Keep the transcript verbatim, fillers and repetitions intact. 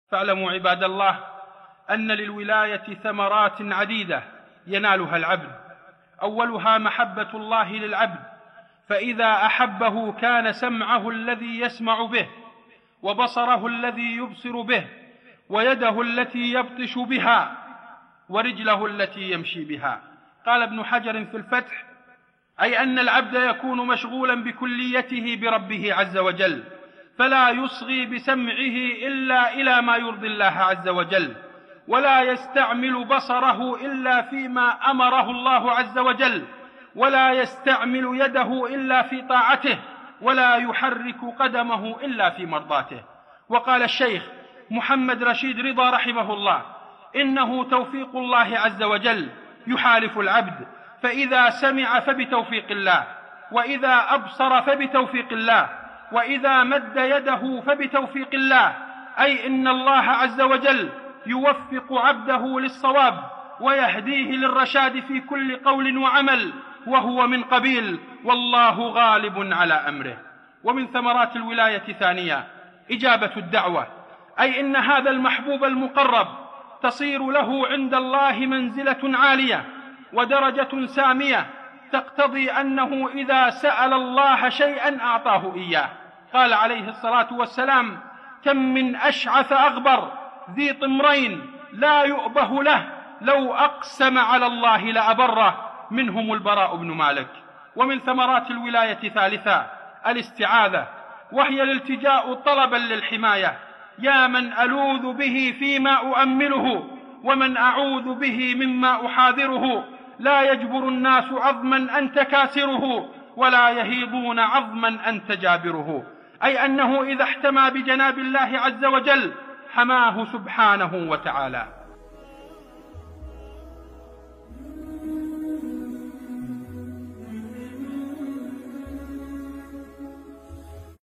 فاعلموا عباد الله أن للولاية ثمرات عديدة ينالها العبد. أولها محبة الله للعبد، فإذا أحبه كان سمعه الذي يسمع به، وبصره الذي يبصر به، ويده التي يبطش بها، ورجله التي يمشي بها. قال ابن حجر في الفتح: أي أن العبد يكون مشغولا بكليته بربه عز وجل، فلا يصغي بسمعه إلا إلى ما يرضي الله عز وجل، ولا يستعمل بصره إلا فيما أمره الله عز وجل، ولا يستعمل يده إلا في طاعته، ولا يحرك قدمه إلا في مرضاته. وقال الشيخ محمد رشيد رضا رحمه الله: إنه توفيق الله عز وجل يحالف العبد، فإذا سمع فبتوفيق الله، وإذا أبصر فبتوفيق الله، وإذا مد يده فبتوفيق الله. أي إن الله عز وجل يوفق عبده للصواب ويهديه للرشاد في كل قول وعمل، وهو من قبيل والله غالب على أمره. ومن ثمرات الولاية ثانية إجابة الدعوة، أي إن هذا المحبوب المقرب تصير له عند الله منزلة عالية ودرجة سامية، تقتضي أنه إذا سأل الله شيئا أعطاه إياه. قال عليه الصلاة والسلام: كم من أشعث أغبر ذي طمرين لا يؤبه له لو أقسم على الله لأبره، منهم البراء بن مالك. ومن ثمرات الولاية ثالثا الاستعاذة، وهي الالتجاء طلبا للحماية: يا من ألوذ به فيما أؤمله، ومن أعوذ به مما أحاذره، لا يجبر الناس عظما أنت كاسره، ولا يهيضون عظما أنت جابره. أي أنه إذا احتمى بجناب الله عز وجل حماه سبحانه وتعالى.